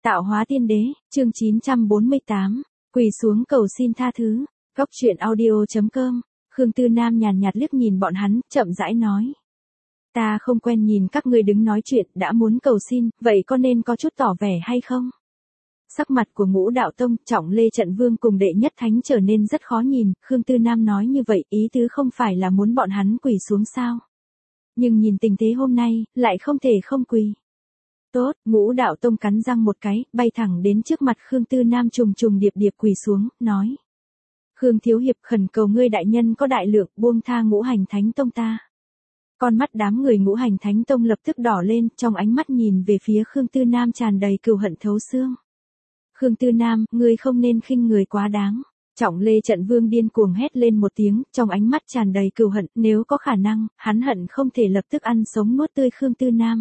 Tạo hóa tiên đế, chương 948, quỳ xuống cầu xin tha thứ. Góc truyện audio.com. Khương Tư Nam nhàn nhạt liếc nhìn bọn hắn, chậm rãi nói. Ta không quen nhìn các ngươi đứng nói chuyện, đã muốn cầu xin, vậy có nên có chút tỏ vẻ hay không? Sắc mặt của Ngũ Đạo Tông, Trọng Lê Trận Vương cùng Đệ Nhất Thánh trở nên rất khó nhìn, Khương Tư Nam nói như vậy, ý tứ không phải là muốn bọn hắn quỳ xuống sao? Nhưng nhìn tình thế hôm nay, lại không thể không quỳ. Tốt, Ngũ Đạo Tông cắn răng một cái, bay thẳng đến trước mặt Khương Tư Nam trùng trùng điệp điệp quỳ xuống, nói. Khương Thiếu Hiệp khẩn cầu ngươi đại nhân có đại lượng, buông tha Ngũ Hành Thánh Tông ta. Con mắt đám người Ngũ Hành Thánh Tông lập tức đỏ lên, trong ánh mắt nhìn về phía Khương Tư Nam tràn đầy cừu hận thấu xương. Khương Tư Nam, ngươi không nên khinh người quá đáng. Trọng Lê Trận Vương điên cuồng hét lên một tiếng, trong ánh mắt tràn đầy cừu hận, nếu có khả năng, hắn hận không thể lập tức ăn sống nuốt tươi Khương Tư Nam.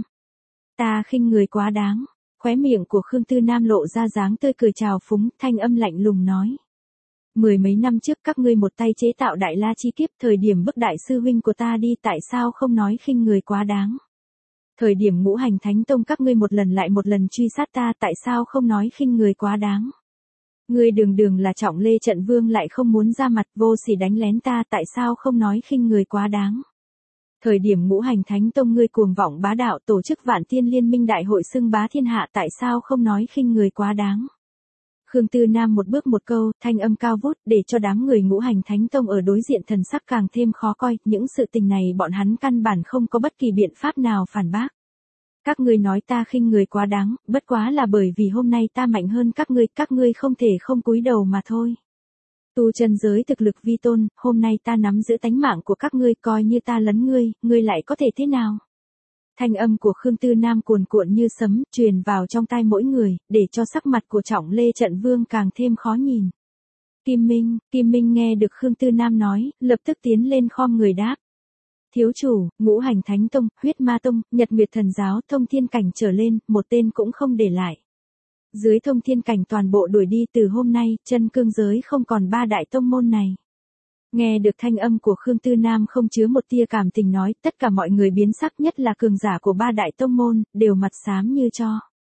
Ta khinh người quá đáng. Khóe miệng của Khương Tư Nam lộ ra dáng tươi cười trào phúng, thanh âm lạnh lùng nói. Mười mấy năm trước các ngươi một tay chế tạo Đại La Chi Kiếp, thời điểm bức đại sư huynh của ta đi, tại sao không nói khinh người quá đáng? Thời điểm Ngũ Hành Thánh Tông các ngươi một lần lại một lần truy sát ta, tại sao không nói khinh người quá đáng? Ngươi đường đường là Trọng Lê Trận Vương lại không muốn ra mặt, vô sỉ đánh lén ta, tại sao không nói khinh người quá đáng? Thời điểm Ngũ Hành Thánh Tông ngươi cuồng vọng bá đạo, tổ chức Vạn Tiên Liên Minh đại hội xưng bá thiên hạ, tại sao không nói khinh người quá đáng? Khương Tư Nam một bước một câu, thanh âm cao vút, để cho đám người Ngũ Hành Thánh Tông ở đối diện thần sắc càng thêm khó coi, những sự tình này bọn hắn căn bản không có bất kỳ biện pháp nào phản bác. Các ngươi nói ta khinh người quá đáng, bất quá là bởi vì hôm nay ta mạnh hơn các ngươi không thể không cúi đầu mà thôi. Tu chân giới thực lực vi tôn, hôm nay ta nắm giữ tánh mạng của các ngươi, coi như ta lấn ngươi lại có thể thế nào? Thanh âm của Khương Tư Nam cuồn cuộn như sấm, truyền vào trong tai mỗi người, để cho sắc mặt của Trọng Lê Trận Vương càng thêm khó nhìn. Kim Minh nghe được Khương Tư Nam nói, lập tức tiến lên khom người đáp. Thiếu chủ, Ngũ Hành Thánh Tông, Huyết Ma Tông, Nhật Nguyệt Thần Giáo, Thông Thiên Cảnh trở lên, một tên cũng không để lại. Dưới Thông Thiên Cảnh toàn bộ đuổi đi, từ hôm nay, chân cương giới không còn ba đại tông môn này. Nghe được thanh âm của Khương Tư Nam không chứa một tia cảm tình nói, tất cả mọi người biến sắc, nhất là cường giả của ba đại tông môn, đều mặt xám như tro.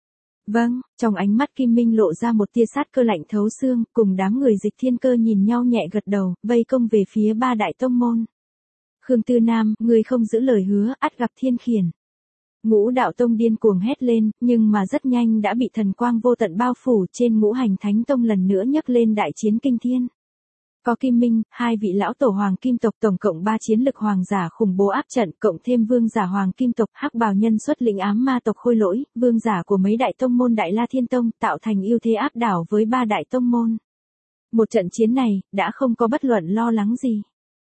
Vâng, trong ánh mắt Kim Minh lộ ra một tia sát cơ lạnh thấu xương, cùng đám người Dịch Thiên Cơ nhìn nhau nhẹ gật đầu, vây công về phía ba đại tông môn. Khương Tư Nam, ngươi không giữ lời hứa, ắt gặp thiên khiển. Ngũ Đạo Tông điên cuồng hét lên, nhưng mà rất nhanh đã bị thần quang vô tận bao phủ, trên Ngũ Hành Thánh Tông lần nữa nhấc lên đại chiến kinh thiên. Có Kim Minh, hai vị lão tổ Hoàng Kim tộc, tổng cộng 3 chiến lực hoàng giả khủng bố áp trận, cộng thêm vương giả Hoàng Kim tộc, Hắc Bào Nhân xuất lĩnh ám ma tộc Khôi Lỗi, vương giả của mấy đại tông môn Đại La Thiên Tông, tạo thành ưu thế áp đảo với ba đại tông môn. Một trận chiến này, đã không có bất luận lo lắng gì.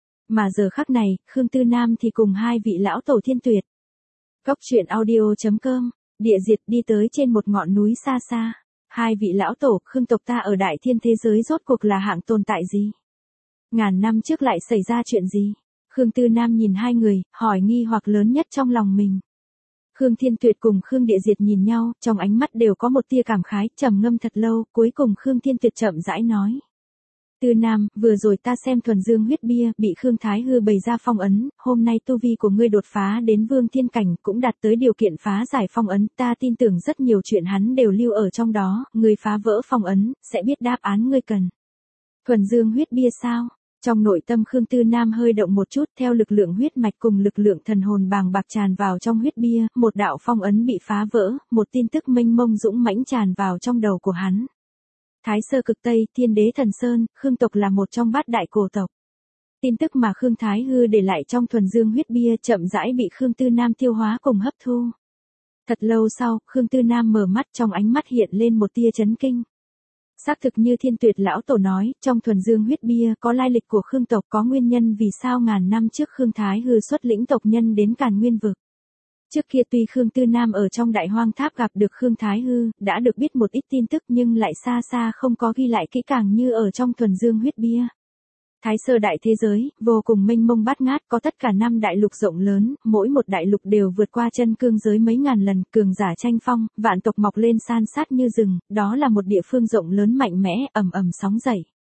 Mà giờ khắc này, Khương Tư Nam thì cùng hai vị lão tổ Thiên Tuyệt. Góc truyện audio.com, địa diệt đi tới trên một ngọn núi xa xa. Hai vị lão tổ, Khương tộc ta ở đại thiên thế giới rốt cuộc là hạng tồn tại gì? Ngàn năm trước lại xảy ra chuyện gì? Khương Tư Nam nhìn hai người, hỏi nghi hoặc lớn nhất trong lòng mình. Khương Thiên Tuyệt cùng Khương Địa Diệt nhìn nhau, trong ánh mắt đều có một tia cảm khái, trầm ngâm thật lâu, cuối cùng Khương Thiên Tuyệt chậm rãi nói. Tư Nam, vừa rồi ta xem thuần dương huyết bia, bị Khương Thái Hư bày ra phong ấn, hôm nay tu vi của ngươi đột phá đến vương thiên cảnh, cũng đạt tới điều kiện phá giải phong ấn, ta tin tưởng rất nhiều chuyện hắn đều lưu ở trong đó, ngươi phá vỡ phong ấn, sẽ biết đáp án ngươi cần. Thuần dương huyết bia sao? Trong nội tâm Khương Tư Nam hơi động một chút, theo lực lượng huyết mạch cùng lực lượng thần hồn bàng bạc tràn vào trong huyết bia, một đạo phong ấn bị phá vỡ, một tin tức mênh mông dũng mãnh tràn vào trong đầu của hắn. Thái Sơ Cực Tây, Thiên Đế Thần Sơn, Khương tộc là một trong bát đại cổ tộc. Tin tức mà Khương Thái Hư để lại trong thuần dương huyết bia chậm rãi bị Khương Tư Nam tiêu hóa cùng hấp thu. Thật lâu sau, Khương Tư Nam mở mắt, trong ánh mắt hiện lên một tia chấn kinh. Xác thực như Thiên Tuyệt lão tổ nói, trong thuần dương huyết bia có lai lịch của Khương tộc, có nguyên nhân vì sao ngàn năm trước Khương Thái Hư xuất lĩnh tộc nhân đến Càn Nguyên vực. Trước kia tuy Khương Tư Nam ở trong Đại Hoang Tháp gặp được Khương Thái Hư, đã được biết một ít tin tức nhưng lại xa xa không có ghi lại kỹ càng như ở trong thuần dương huyết bia. Thái sơ đại thế giới, vô cùng mênh mông bát ngát, có tất cả 5 đại lục rộng lớn, mỗi một đại lục đều vượt qua chân cương giới mấy ngàn lần, cường giả tranh phong, vạn tộc mọc lên san sát như rừng, đó là một địa phương rộng lớn mạnh mẽ, ầm ầm sóng dậy.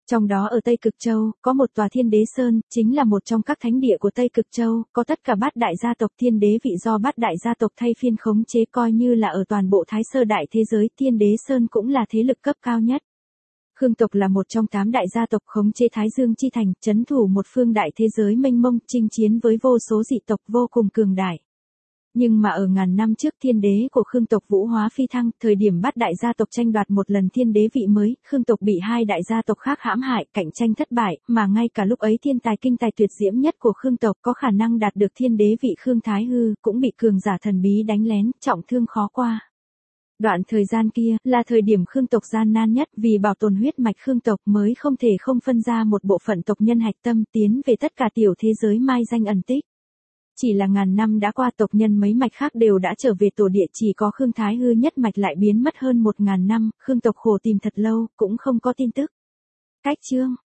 Trong đó ở Tây Cực Châu, có một tòa Thiên Đế Sơn, chính là một trong các thánh địa của Tây Cực Châu, có tất cả bát đại gia tộc thiên đế vị do bát đại gia tộc thay phiên khống chế, coi như là ở toàn bộ Thái Sơ đại thế giới, Thiên Đế Sơn cũng là thế lực cấp cao nhất. Khương tộc là một trong 8 đại gia tộc khống chế Thái Dương chi thành, trấn thủ một phương đại thế giới mênh mông, chinh chiến với vô số dị tộc vô cùng cường đại. Nhưng mà ở ngàn năm trước thiên đế của Khương tộc vũ hóa phi thăng, thời điểm bát đại gia tộc tranh đoạt một lần thiên đế vị mới, Khương tộc bị hai đại gia tộc khác hãm hại, cạnh tranh thất bại, mà ngay cả lúc ấy thiên tài kinh tài tuyệt diễm nhất của Khương tộc có khả năng đạt được thiên đế vị Khương Thái Hư, cũng bị cường giả thần bí đánh lén, trọng thương khó qua. Đoạn thời gian kia, là thời điểm Khương tộc gian nan nhất, vì bảo tồn huyết mạch Khương tộc mới không thể không phân ra một bộ phận tộc nhân hạch tâm tiến về tất cả tiểu thế giới mai danh ẩn tích. Chỉ là ngàn năm đã qua, tộc nhân mấy mạch khác đều đã trở về tổ địa, chỉ có Khương Thái Hư nhất mạch lại biến mất hơn 1000 năm, Khương tộc khổ tìm thật lâu, cũng không có tin tức. Cách chương